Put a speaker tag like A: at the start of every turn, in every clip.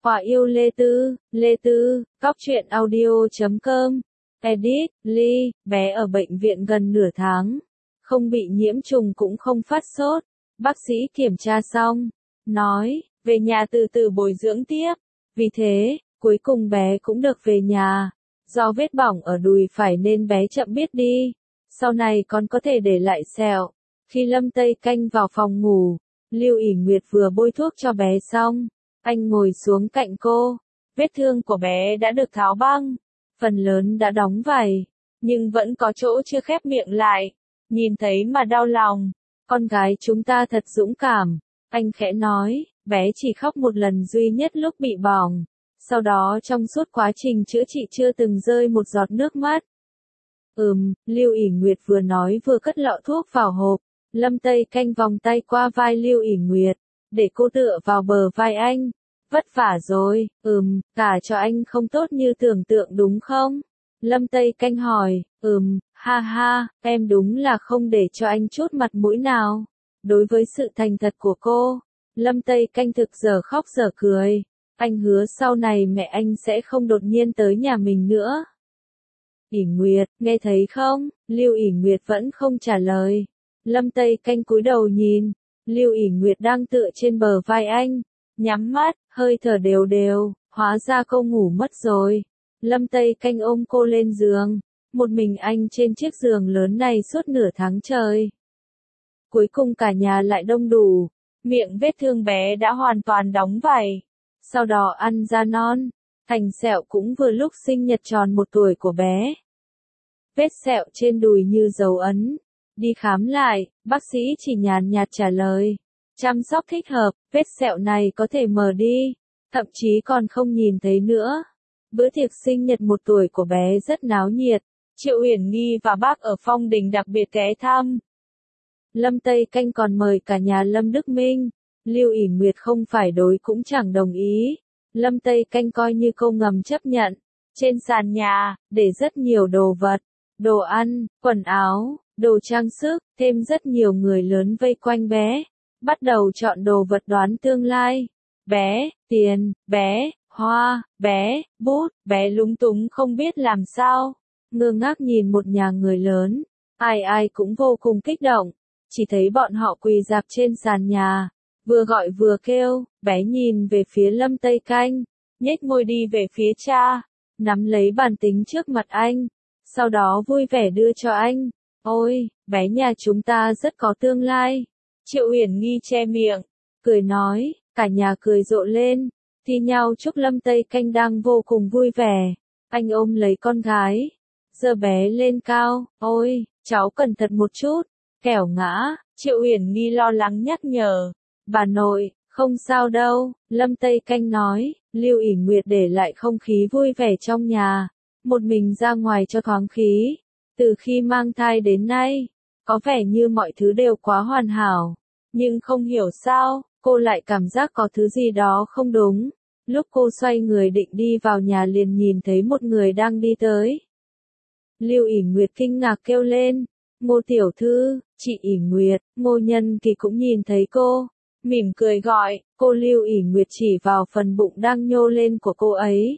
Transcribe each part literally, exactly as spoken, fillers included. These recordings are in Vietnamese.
A: Quả yêu Lê Tư, Lê Tư, Cóc truyện audio chấm com, edit, Ly, bé ở bệnh viện gần nửa tháng, không bị nhiễm trùng cũng không phát sốt. Bác sĩ kiểm tra xong, nói, về nhà từ từ bồi dưỡng tiếp. Vì thế, cuối cùng bé cũng được về nhà. Do vết bỏng ở đùi phải nên bé chậm biết đi. Sau này còn có thể để lại sẹo. Khi Lâm Tây Canh vào phòng ngủ, Lưu ỷ Nguyệt vừa bôi thuốc cho bé xong, anh ngồi xuống cạnh cô. Vết thương của bé đã được tháo băng, phần lớn đã đóng vảy, nhưng vẫn có chỗ chưa khép miệng lại. Nhìn thấy mà đau lòng, con gái chúng ta thật dũng cảm. Anh khẽ nói, bé chỉ khóc một lần duy nhất lúc bị bỏng. Sau đó trong suốt quá trình chữa trị chưa từng rơi một giọt nước mắt. Ừm, Lưu ỷ Nguyệt vừa nói vừa cất lọ thuốc vào hộp. Lâm Tây Canh vòng tay qua vai Lưu ỷ Nguyệt, để cô tựa vào bờ vai anh. Vất vả rồi, ừm, cả cho anh không tốt như tưởng tượng đúng không? Lâm Tây Canh hỏi, ừm, ha ha, em đúng là không để cho anh chút mặt mũi nào. Đối với sự thành thật của cô, Lâm Tây Canh thực giờ khóc giờ cười. Anh hứa sau này mẹ anh sẽ không đột nhiên tới nhà mình nữa. ỷ Nguyệt, nghe thấy không? Lưu ỷ Nguyệt vẫn không trả lời. Lâm Tây Canh cúi đầu nhìn, Lưu ỷ Nguyệt đang tựa trên bờ vai anh, nhắm mắt, hơi thở đều đều, hóa ra cô ngủ mất rồi. Lâm Tây Canh ôm cô lên giường, một mình anh trên chiếc giường lớn này suốt nửa tháng trời. Cuối cùng cả nhà lại đông đủ, miệng vết thương bé đã hoàn toàn đóng vảy, sau đó ăn ra non, thành sẹo cũng vừa lúc sinh nhật tròn một tuổi của bé. Vết sẹo trên đùi như dấu ấn. Đi khám lại, bác sĩ chỉ nhàn nhạt trả lời. Chăm sóc thích hợp, vết sẹo này có thể mờ đi, thậm chí còn không nhìn thấy nữa. Bữa tiệc sinh nhật một tuổi của bé rất náo nhiệt. Triệu Uyển Nghi và bác ở Phong Đình đặc biệt ghé thăm. Lâm Tây Canh còn mời cả nhà Lâm Đức Minh. Lưu ỷ Nguyệt không phải đối cũng chẳng đồng ý. Lâm Tây Canh coi như câu ngầm chấp nhận. Trên sàn nhà, để rất nhiều đồ vật, đồ ăn, quần áo, đồ trang sức, thêm rất nhiều người lớn vây quanh bé. Bắt đầu chọn đồ vật đoán tương lai. Bé, tiền, bé, hoa, bé, bút, bé lúng túng không biết làm sao. Ngơ ngác nhìn một nhà người lớn. Ai ai cũng vô cùng kích động. Chỉ thấy bọn họ quỳ rạp trên sàn nhà. Vừa gọi vừa kêu, bé nhìn về phía Lâm Tây Canh. Nhếch môi đi về phía cha. Nắm lấy bàn tính trước mặt anh. Sau đó vui vẻ đưa cho anh. Ôi, bé nhà chúng ta rất có tương lai. Triệu Uyển Nghi che miệng, cười nói, cả nhà cười rộ lên, thi nhau chúc Lâm Tây Canh đang vô cùng vui vẻ. Anh ôm lấy con gái, giơ bé lên cao, ôi, cháu cẩn thận một chút, kẻo ngã. Triệu Uyển Nghi lo lắng nhắc nhở, bà nội, không sao đâu. Lâm Tây Canh nói. Lưu ỷ Nguyệt để lại không khí vui vẻ trong nhà, một mình ra ngoài cho thoáng khí. Từ khi mang thai đến nay, có vẻ như mọi thứ đều quá hoàn hảo, nhưng không hiểu sao, cô lại cảm giác có thứ gì đó không đúng. Lúc cô xoay người định đi vào nhà liền nhìn thấy một người đang đi tới. Lưu ỷ Nguyệt kinh ngạc kêu lên, Ngô tiểu thư, chị ỷ Nguyệt. Ngô Nhân Kỳ cũng nhìn thấy cô, mỉm cười gọi, cô. Lưu ỷ Nguyệt chỉ vào phần bụng đang nhô lên của cô ấy.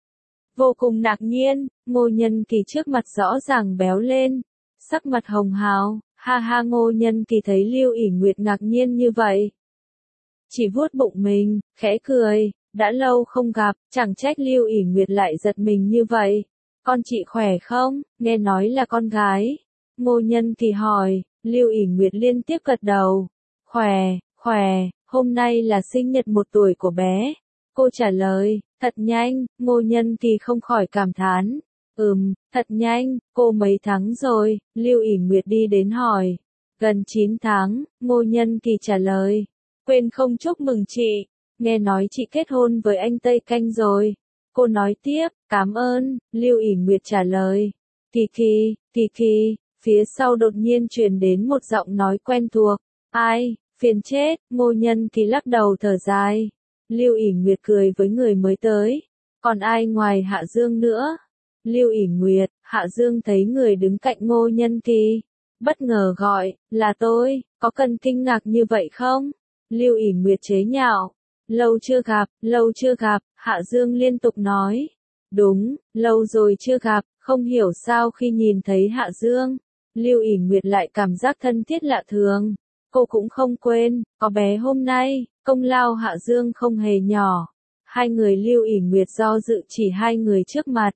A: Vô cùng ngạc nhiên, Ngô Nhân Kỳ trước mặt rõ ràng béo lên, sắc mặt hồng hào, ha ha. Ngô Nhân Kỳ thấy Lưu ỷ Nguyệt ngạc nhiên như vậy, chỉ vuốt bụng mình, khẽ cười, đã lâu không gặp, chẳng trách Lưu ỷ Nguyệt lại giật mình như vậy. Con chị khỏe không? Nghe nói là con gái. Ngô Nhân Kỳ hỏi, Lưu ỷ Nguyệt liên tiếp gật đầu. Khỏe, khỏe, hôm nay là sinh nhật một tuổi của bé. Cô trả lời, thật nhanh. Ngô Nhân Kỳ không khỏi cảm thán. Ừm, thật nhanh, cô mấy tháng rồi? Lưu ỷ Nguyệt đi đến hỏi. Gần chín tháng, Ngô Nhân Kỳ trả lời. Quên không chúc mừng chị, nghe nói chị kết hôn với anh Tây Canh rồi. Cô nói tiếp, cảm ơn. Lưu ỷ Nguyệt trả lời. Kỳ kỳ, kỳ kỳ. Phía sau đột nhiên truyền đến một giọng nói quen thuộc. Ai, phiền chết. Ngô Nhân Kỳ lắc đầu thở dài. Lưu ỷ Nguyệt cười với người mới tới. Còn ai ngoài Hạ Dương nữa? Lưu ỷ Nguyệt. Hạ Dương thấy người đứng cạnh Ngô Nhân Kỳ, bất ngờ gọi, là tôi, có cần kinh ngạc như vậy không? Lưu ỷ Nguyệt chế nhạo, lâu chưa gặp, lâu chưa gặp, Hạ Dương liên tục nói. Đúng, lâu rồi chưa gặp, không hiểu sao khi nhìn thấy Hạ Dương, Lưu ỉ Nguyệt lại cảm giác thân thiết lạ thường. Cô cũng không quên, có bé hôm nay, công lao Hạ Dương không hề nhỏ. Hai người Lưu ỉ Nguyệt do dự chỉ hai người trước mặt.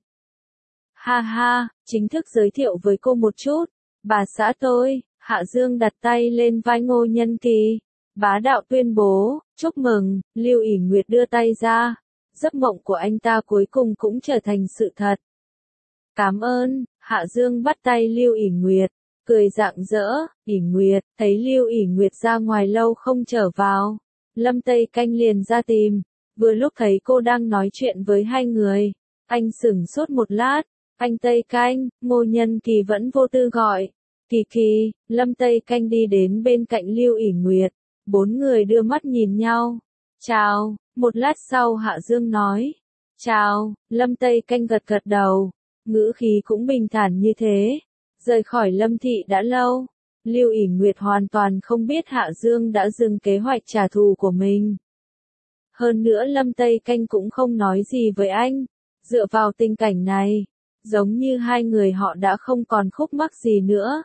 A: Ha ha, chính thức giới thiệu với cô một chút. Bà xã tôi, Hạ Dương đặt tay lên vai Ngô Nhân Kỳ. Bá đạo tuyên bố, chúc mừng, Lưu ỉ Nguyệt đưa tay ra. Giấc mộng của anh ta cuối cùng cũng trở thành sự thật. Cảm ơn, Hạ Dương bắt tay Lưu ỉ Nguyệt, cười rạng rỡ. ỉ Nguyệt, thấy Lưu ỉ Nguyệt ra ngoài lâu không trở vào. Lâm Tây Canh liền ra tìm, vừa lúc thấy cô đang nói chuyện với hai người. Anh sửng sốt một lát, anh Tây Canh, Ngô Nhân Kỳ vẫn vô tư gọi. Kỳ Kỳ, Lâm Tây Canh đi đến bên cạnh Lưu ỉ Nguyệt, bốn người đưa mắt nhìn nhau. Chào, một lát sau Hạ Dương nói. Chào, Lâm Tây Canh gật gật đầu, ngữ khí cũng bình thản như thế. Rời khỏi Lâm Thị đã lâu, Lưu ỉ Nguyệt hoàn toàn không biết Hạ Dương đã dừng kế hoạch trả thù của mình. Hơn nữa Lâm Tây Canh cũng không nói gì với anh, dựa vào tình cảnh này, giống như hai người họ đã không còn khúc mắc gì nữa.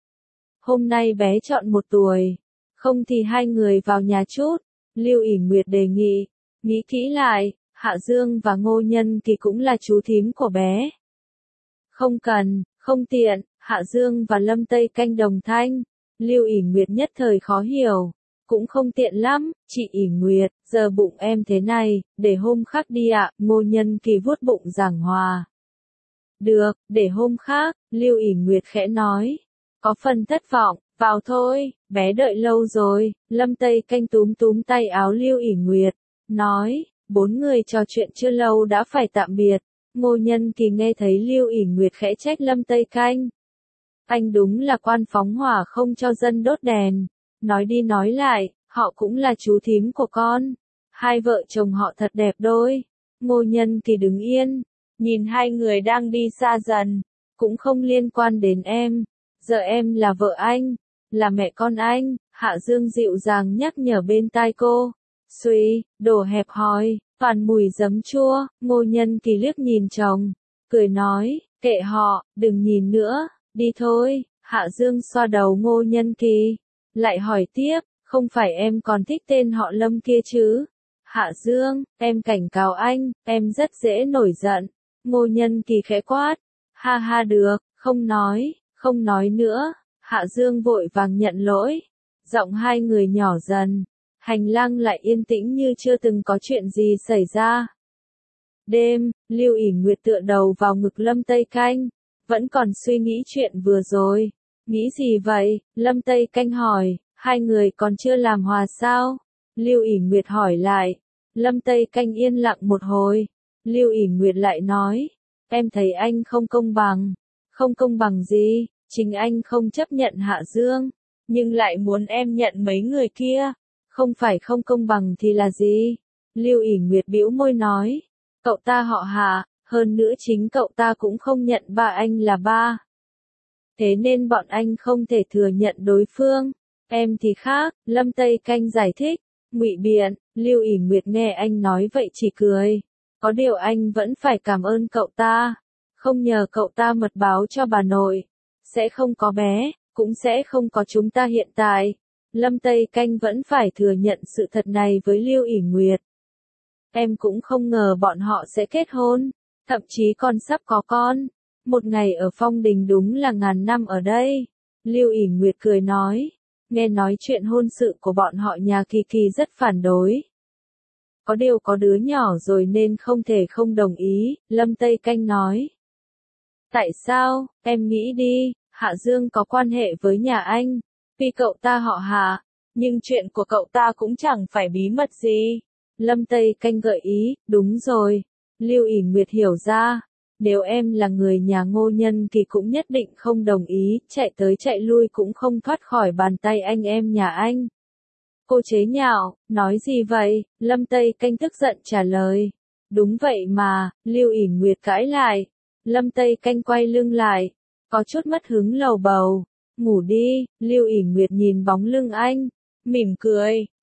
A: Hôm nay bé chọn một tuổi, không thì hai người vào nhà chút, Lưu ỉ Nguyệt đề nghị. Nghĩ kỹ lại, Hạ Dương và Ngô Nhân Kỳ cũng là chú thím của bé. Không cần, không tiện, Hạ Dương và Lâm Tây Canh đồng thanh. Lưu ỉ Nguyệt nhất thời khó hiểu. Cũng không tiện lắm, chị ỉ Nguyệt, giờ bụng em thế này, để hôm khác đi ạ. Ngô Nhân Kỳ vuốt bụng giảng hòa. Được, để hôm khác, Lưu ỉ Nguyệt khẽ nói. Có phần thất vọng, vào thôi, bé đợi lâu rồi. Lâm Tây Canh túm túm tay áo Lưu ỉ Nguyệt, nói. Bốn người trò chuyện chưa lâu đã phải tạm biệt. Ngô Nhân Kỳ nghe thấy Lưu ỉ Nguyệt khẽ trách Lâm Tây Canh. Anh đúng là quan phóng hỏa không cho dân đốt đèn. Nói đi nói lại, họ cũng là chú thím của con. Hai vợ chồng họ thật đẹp đôi. Ngô Nhân Kỳ đứng yên, nhìn hai người đang đi xa dần. Cũng không liên quan đến em. Giờ em là vợ anh, là mẹ con anh. Hạ Dương dịu dàng nhắc nhở bên tai cô. Suy, đồ hẹp hòi, toàn mùi giấm chua. Ngô Nhân Kỳ liếc nhìn chồng, cười nói, kệ họ, đừng nhìn nữa, đi thôi. Hạ Dương xoa đầu Ngô Nhân Kỳ, lại hỏi tiếp, không phải em còn thích tên họ Lâm kia chứ? Hạ Dương, em cảnh cáo anh, em rất dễ nổi giận. Ngô Nhân Kỳ khẽ quát, ha ha được, không nói, không nói nữa. Hạ Dương vội vàng nhận lỗi, giọng hai người nhỏ dần. Hành lang lại yên tĩnh như chưa từng có chuyện gì xảy ra. Đêm, Lưu ỉ Nguyệt tựa đầu vào ngực Lâm Tây Canh, vẫn còn suy nghĩ chuyện vừa rồi. Nghĩ gì vậy? Lâm Tây Canh hỏi, hai người còn chưa làm hòa sao? Lưu ỉ Nguyệt hỏi lại. Lâm Tây Canh yên lặng một hồi. Lưu ỉ Nguyệt lại nói, em thấy anh không công bằng. Không công bằng gì? Chính anh không chấp nhận Hạ Dương, nhưng lại muốn em nhận mấy người kia. Không phải không công bằng thì là gì? Lưu ỉ Nguyệt bĩu môi nói, cậu ta họ Hạ, hơn nữa chính cậu ta cũng không nhận ba anh là ba. Thế nên bọn anh không thể thừa nhận đối phương. Em thì khác, Lâm Tây Canh giải thích, ngụy biện. Lưu ỉ Nguyệt nghe anh nói vậy chỉ cười. Có điều anh vẫn phải cảm ơn cậu ta. Không nhờ cậu ta mật báo cho bà nội, sẽ không có bé, cũng sẽ không có chúng ta hiện tại. Lâm Tây Canh vẫn phải thừa nhận sự thật này với Lưu ỉ Nguyệt. Em cũng không ngờ bọn họ sẽ kết hôn, thậm chí còn sắp có con. Một ngày ở Phong Đình đúng là ngàn năm ở đây. Lưu ỉ Nguyệt cười nói, nghe nói chuyện hôn sự của bọn họ nhà Kỳ Kỳ rất phản đối. Có điều có đứa nhỏ rồi nên không thể không đồng ý, Lâm Tây Canh nói. Tại sao, em nghĩ đi, Hạ Dương có quan hệ với nhà anh. Vì cậu ta họ Hạ, nhưng chuyện của cậu ta cũng chẳng phải bí mật gì. Lâm Tây Canh gợi ý, đúng rồi. Lưu ỉ Nguyệt hiểu ra, nếu em là người nhà Ngô Nhân Kỳ cũng nhất định không đồng ý, chạy tới chạy lui cũng không thoát khỏi bàn tay anh em nhà anh. Cô chế nhạo, nói gì vậy? Lâm Tây Canh tức giận trả lời. Đúng vậy mà, Lưu ỉ Nguyệt cãi lại. Lâm Tây Canh quay lưng lại, có chút mất hứng lầu bầu. Ngủ đi. Lưu ỉ Nguyệt nhìn bóng lưng anh, mỉm cười.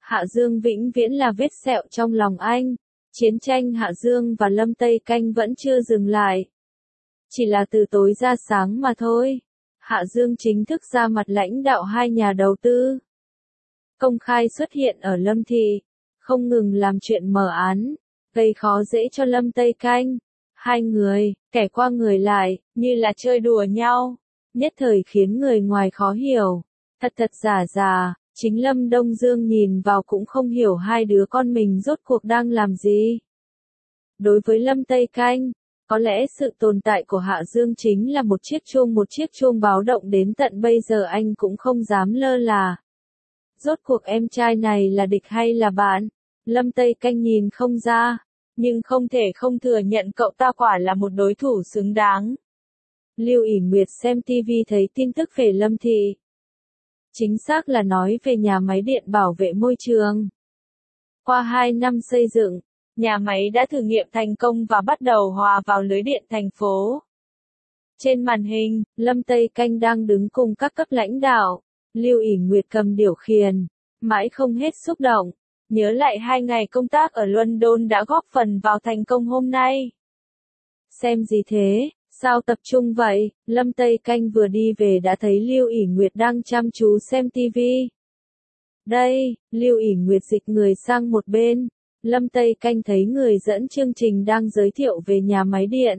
A: Hạ Dương vĩnh viễn là vết sẹo trong lòng anh. Chiến tranh Hạ Dương và Lâm Tây Canh vẫn chưa dừng lại. Chỉ là từ tối ra sáng mà thôi. Hạ Dương chính thức ra mặt lãnh đạo hai nhà đầu tư. Công khai xuất hiện ở Lâm Thị, không ngừng làm chuyện mờ ám, gây khó dễ cho Lâm Tây Canh. Hai người, kẻ qua người lại, như là chơi đùa nhau, nhất thời khiến người ngoài khó hiểu. Thật thật giả giả, chính Lâm Đông Dương nhìn vào cũng không hiểu hai đứa con mình rốt cuộc đang làm gì. Đối với Lâm Tây Canh, có lẽ sự tồn tại của Hạ Dương chính là một chiếc chuông một chiếc chuông báo động đến tận bây giờ anh cũng không dám lơ là. Rốt cuộc em trai này là địch hay là bạn? Lâm Tây Canh nhìn không ra, nhưng không thể không thừa nhận cậu ta quả là một đối thủ xứng đáng. Lưu ỷ Nguyệt xem ti vi thấy tin tức về Lâm Thị. Chính xác là nói về nhà máy điện bảo vệ môi trường. Qua hai năm xây dựng, nhà máy đã thử nghiệm thành công và bắt đầu hòa vào lưới điện thành phố. Trên màn hình, Lâm Tây Canh đang đứng cùng các cấp lãnh đạo. Lưu ỷ Nguyệt cầm điều khiển, mãi không hết xúc động. Nhớ lại hai ngày công tác ở London đã góp phần vào thành công hôm nay. Xem gì thế, sao tập trung vậy? Lâm Tây Canh vừa đi về đã thấy Lưu ỷ Nguyệt đang chăm chú xem ti vi. Đây, Lưu ỷ Nguyệt dịch người sang một bên. Lâm Tây Canh thấy người dẫn chương trình đang giới thiệu về nhà máy điện.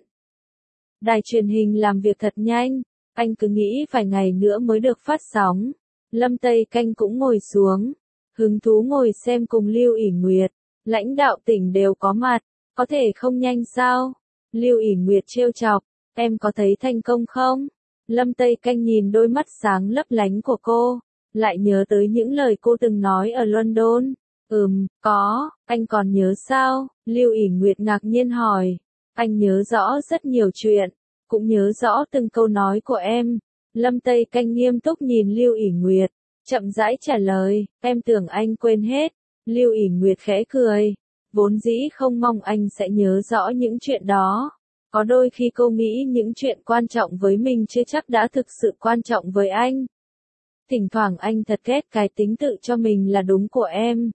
A: Đài truyền hình làm việc thật nhanh, anh cứ nghĩ vài ngày nữa mới được phát sóng. Lâm Tây Canh cũng ngồi xuống, hứng thú ngồi xem cùng Lưu ỷ Nguyệt. Lãnh đạo tỉnh đều có mặt, có thể không nhanh sao? Lưu ỷ Nguyệt trêu chọc, em có thấy thành công không? Lâm Tây Canh nhìn đôi mắt sáng lấp lánh của cô, lại nhớ tới những lời cô từng nói ở London. Ừm, có, anh còn nhớ sao? Lưu ỷ Nguyệt ngạc nhiên hỏi. Anh nhớ rõ rất nhiều chuyện, cũng nhớ rõ từng câu nói của em. Lâm Tây Canh nghiêm túc nhìn Lưu ỷ Nguyệt, chậm rãi trả lời, em tưởng anh quên hết. Lưu ỷ Nguyệt khẽ cười, vốn dĩ không mong anh sẽ nhớ rõ những chuyện đó. Có đôi khi cô nghĩ những chuyện quan trọng với mình chưa chắc đã thực sự quan trọng với anh. Thỉnh thoảng anh thật ghét cái tính tự cho mình là đúng của em.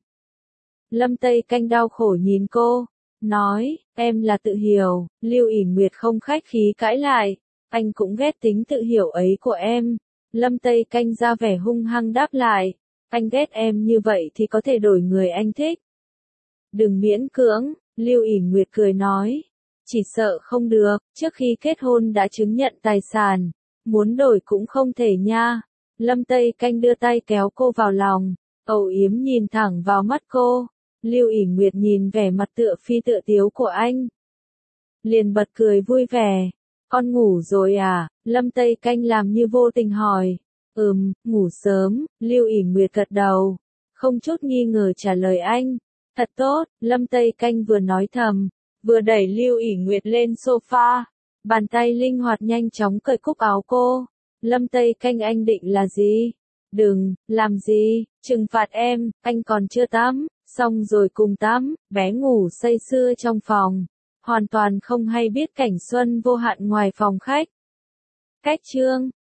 A: Lâm Tây Canh đau khổ nhìn cô, nói, em là tự hiểu. Lưu ỷ Nguyệt không khách khí cãi lại, anh cũng ghét tính tự hiểu ấy của em. Lâm Tây Canh ra vẻ hung hăng đáp lại, anh ghét em như vậy thì có thể đổi người anh thích. Đừng miễn cưỡng, Lưu ỷ Nguyệt cười nói, chỉ sợ không được, trước khi kết hôn đã chứng nhận tài sản, muốn đổi cũng không thể nha. Lâm Tây Canh đưa tay kéo cô vào lòng, âu yếm nhìn thẳng vào mắt cô. Lưu ỷ Nguyệt nhìn vẻ mặt tựa phi tựa tiếu của anh, liền bật cười vui vẻ. Con ngủ rồi à? Lâm Tây Canh làm như vô tình hỏi. Ừm, ngủ sớm. Lưu ỷ Nguyệt gật đầu, không chút nghi ngờ trả lời anh. Thật tốt. Lâm Tây Canh vừa nói thầm, vừa đẩy Lưu ỷ Nguyệt lên sofa. Bàn tay linh hoạt nhanh chóng cởi cúc áo cô. Lâm Tây Canh, anh định là gì? Đừng, làm gì? Trừng phạt em, anh còn chưa tắm. Xong rồi cùng tắm, bé ngủ say sưa trong phòng, hoàn toàn không hay biết cảnh xuân vô hạn ngoài phòng khách. Cách chương